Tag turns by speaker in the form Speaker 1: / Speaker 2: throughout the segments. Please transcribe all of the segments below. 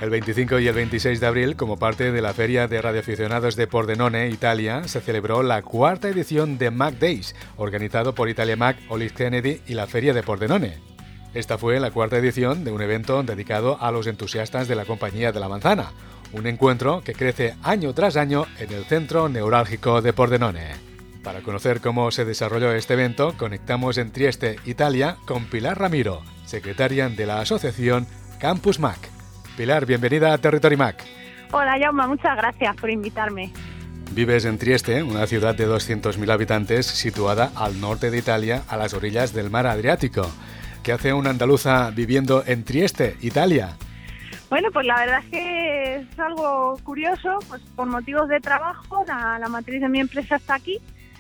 Speaker 1: El 25 y el 26 de abril, como parte de la Feria de Radioaficionados de Pordenone, Italia, se celebró la cuarta edición de Mac Days, organizado por Italia Mac, Olive Kennedy y la Feria de Pordenone. Esta fue la cuarta edición de un evento dedicado a los entusiastas de la Compañía de la Manzana, un encuentro que crece año tras año en el centro neurálgico de Pordenone. Para conocer cómo se desarrolló este evento, conectamos en Trieste, Italia, con Pilar Ramiro, secretaria de la asociación Campus Mac. Pilar, bienvenida a Territory Mac.
Speaker 2: Hola, Jaume, muchas gracias por invitarme.
Speaker 1: Vives en Trieste, una ciudad de 200.000 habitantes situada al norte de Italia, a las orillas del mar Adriático. ¿Qué hace una andaluza viviendo en Trieste, Italia?
Speaker 2: Bueno, pues la verdad es que es algo curioso, pues por motivos de trabajo, la matriz de mi empresa está aquí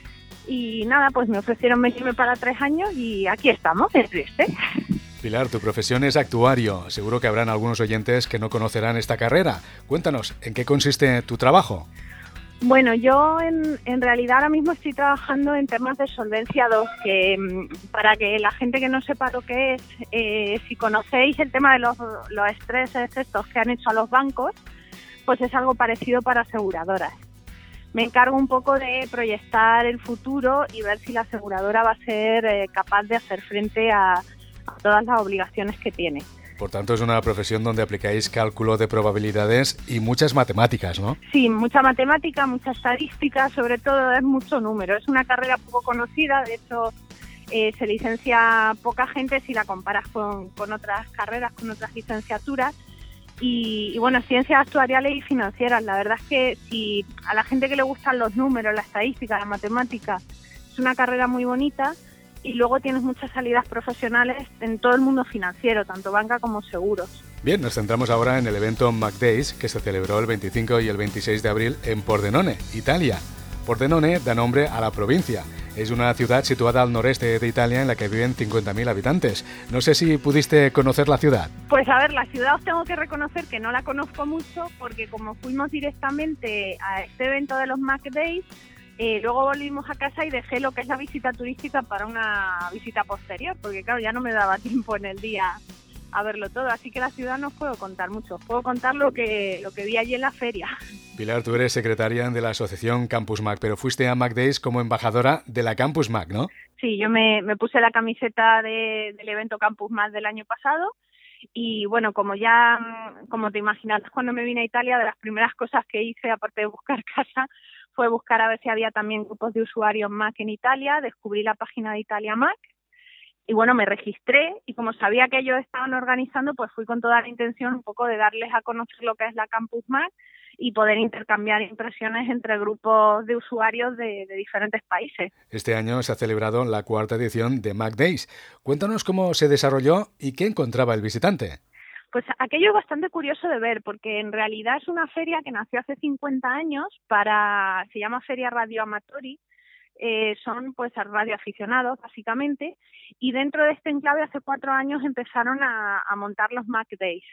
Speaker 2: y nada, pues me ofrecieron venirme para 3 años y aquí estamos, en Trieste.
Speaker 1: Pilar, tu profesión es actuario. Seguro que habrán algunos oyentes que no conocerán esta carrera. Cuéntanos, ¿en qué consiste tu trabajo?
Speaker 2: Bueno, yo en realidad ahora mismo estoy trabajando en temas de Solvencia 2, que para que la gente que no sepa lo que es, si conocéis el tema de los estreses estos que han hecho a los bancos, pues es algo parecido para aseguradoras. Me encargo un poco de proyectar el futuro y ver si la aseguradora va a ser capaz de hacer frente a todas las obligaciones que tiene.
Speaker 1: Por tanto, es una profesión donde aplicáis cálculo de probabilidades y muchas matemáticas, ¿no?
Speaker 2: Sí, mucha matemática, mucha estadística, sobre todo es mucho número. Es una carrera poco conocida, de hecho se licencia poca gente si la comparas con otras carreras, con otras licenciaturas. Y bueno, ciencias actuariales y financieras. La verdad es que si a la gente que le gustan los números, la estadística, la matemática, es una carrera muy bonita. Y luego tienes muchas salidas profesionales en todo el mundo financiero, tanto banca como seguros.
Speaker 1: Bien, nos centramos ahora en el evento Mac Days, que se celebró el 25 y el 26 de abril en Pordenone, Italia. Pordenone da nombre a la provincia. Es una ciudad situada al noreste de Italia en la que viven 50.000 habitantes. No sé si pudiste conocer la ciudad.
Speaker 2: Pues a ver, la ciudad os tengo que reconocer que no la conozco mucho porque como fuimos directamente a este evento de los Mac Days, luego volvimos a casa y dejé lo que es la visita turística para una visita posterior, porque claro, ya no me daba tiempo en el día a verlo todo, así que la ciudad no os puedo contar mucho, os puedo contar lo que vi allí en la feria.
Speaker 1: Pilar, tú eres secretaria de la asociación Campus Mac, pero fuiste a Mac Days como embajadora de la Campus Mac, ¿no?
Speaker 2: Sí, yo me puse la camiseta del evento Campus Mac del año pasado y bueno, como te imaginarás, cuando me vine a Italia, de las primeras cosas que hice, aparte de buscar casa, fue buscar a ver si había también grupos de usuarios Mac en Italia, descubrí la página de Italia Mac y bueno, me registré y como sabía que ellos estaban organizando, pues fui con toda la intención un poco de darles a conocer lo que es la Campus Mac y poder intercambiar impresiones entre grupos de usuarios de diferentes países.
Speaker 1: Este año se ha celebrado la cuarta edición de Mac Days. Cuéntanos cómo se desarrolló y qué encontraba el visitante.
Speaker 2: Pues aquello es bastante curioso de ver, porque en realidad es una feria que nació hace 50 años, se llama Feria Radio Amatori, son pues radioaficionados básicamente, y dentro de este enclave hace 4 años empezaron a montar los Mac Days.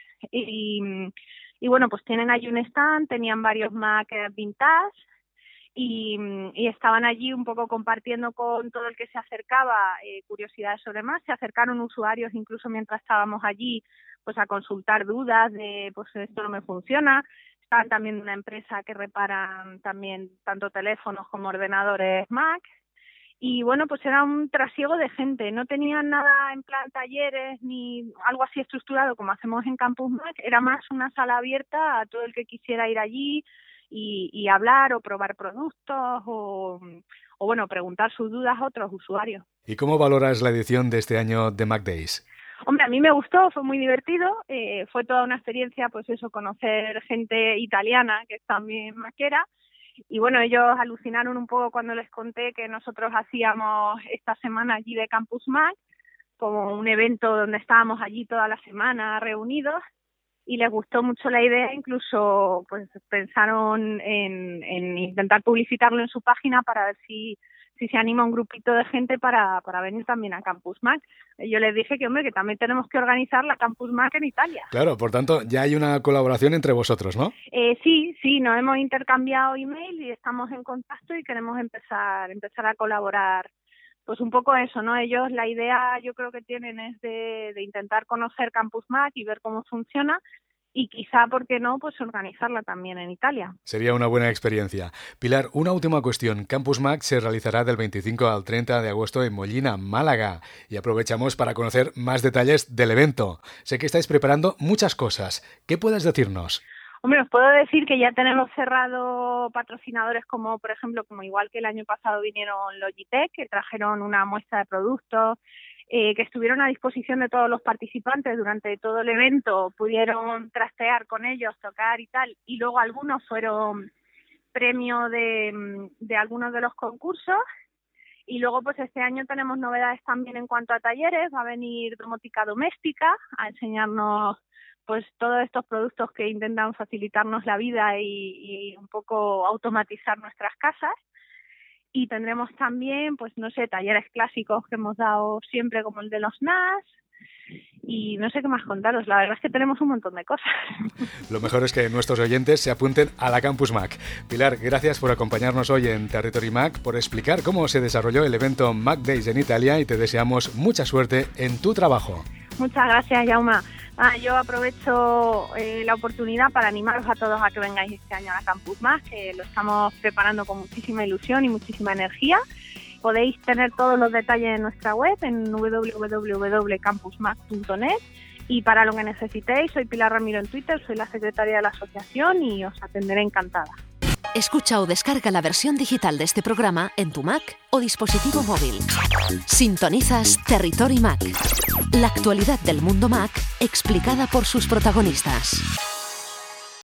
Speaker 2: Y bueno, pues tienen allí un stand, tenían varios Mac vintage, y estaban allí un poco compartiendo con todo el que se acercaba curiosidades sobre Mac. Se acercaron usuarios incluso mientras estábamos allí, pues a consultar dudas de pues esto no me funciona. Están también una empresa que reparan también tanto teléfonos como ordenadores Mac. Y bueno, pues era un trasiego de gente, no tenían nada en plan talleres ni algo así estructurado como hacemos en Campus Mac, era más una sala abierta a todo el que quisiera ir allí y hablar o probar productos o bueno, preguntar sus dudas a otros usuarios.
Speaker 1: ¿Y cómo valoras la edición de este año de Mac Days?
Speaker 2: Hombre, a mí me gustó, fue muy divertido, fue toda una experiencia, pues eso, conocer gente italiana que es también maquera. Y bueno, ellos alucinaron un poco cuando les conté que nosotros hacíamos esta semana allí de Campus Mac, como un evento donde estábamos allí toda la semana reunidos, y les gustó mucho la idea, incluso pues pensaron en intentar publicitarlo en su página para ver si se anima un grupito de gente para venir también a Campus Mac. Yo les dije que, hombre, que también tenemos que organizar la Campus Mac en Italia.
Speaker 1: Claro, por tanto, ya hay una colaboración entre vosotros, ¿no?
Speaker 2: Sí, nos hemos intercambiado email y estamos en contacto y queremos empezar a colaborar. Pues un poco eso, ¿no? Ellos, la idea yo creo que tienen es de intentar conocer Campus Mac y ver cómo funciona y quizá, ¿por qué no?, pues organizarla también en Italia.
Speaker 1: Sería una buena experiencia. Pilar, una última cuestión. Campus Mac se realizará del 25 al 30 de agosto en Mollina, Málaga, y aprovechamos para conocer más detalles del evento. Sé que estáis preparando muchas cosas. ¿Qué puedes decirnos?
Speaker 2: Hombre, os puedo decir que ya tenemos cerrado patrocinadores como, por ejemplo, como igual que el año pasado vinieron Logitech, que trajeron una muestra de productos, que estuvieron a disposición de todos los participantes durante todo el evento, pudieron trastear con ellos, tocar y tal, y luego algunos fueron premio de algunos de los concursos. Y luego, pues este año tenemos novedades también en cuanto a talleres. Va a venir Domótica Doméstica a enseñarnos pues todos estos productos que intentan facilitarnos la vida y un poco automatizar nuestras casas. Y tendremos también, pues no sé, talleres clásicos que hemos dado siempre, como el de los NAS. Y no sé qué más contaros, la verdad es que tenemos un montón de cosas.
Speaker 1: Lo mejor es que nuestros oyentes se apunten a la Campus Mac. Pilar, gracias por acompañarnos hoy en Territory Mac, por explicar cómo se desarrolló el evento Mac Days en Italia, y te deseamos mucha suerte en tu trabajo.
Speaker 2: Muchas gracias, Jaume. Yo aprovecho la oportunidad para animaros a todos a que vengáis este año a la Campus Mac, que lo estamos preparando con muchísima ilusión y muchísima energía. Podéis tener todos los detalles en nuestra web en www.campusmac.net, y para lo que necesitéis, soy Pilar Ramiro en Twitter, soy la secretaria de la asociación y os atenderé encantada.
Speaker 3: Escucha o descarga la versión digital de este programa en tu Mac o dispositivo móvil. Sintonizas Territory Mac, la actualidad del mundo Mac explicada por sus protagonistas.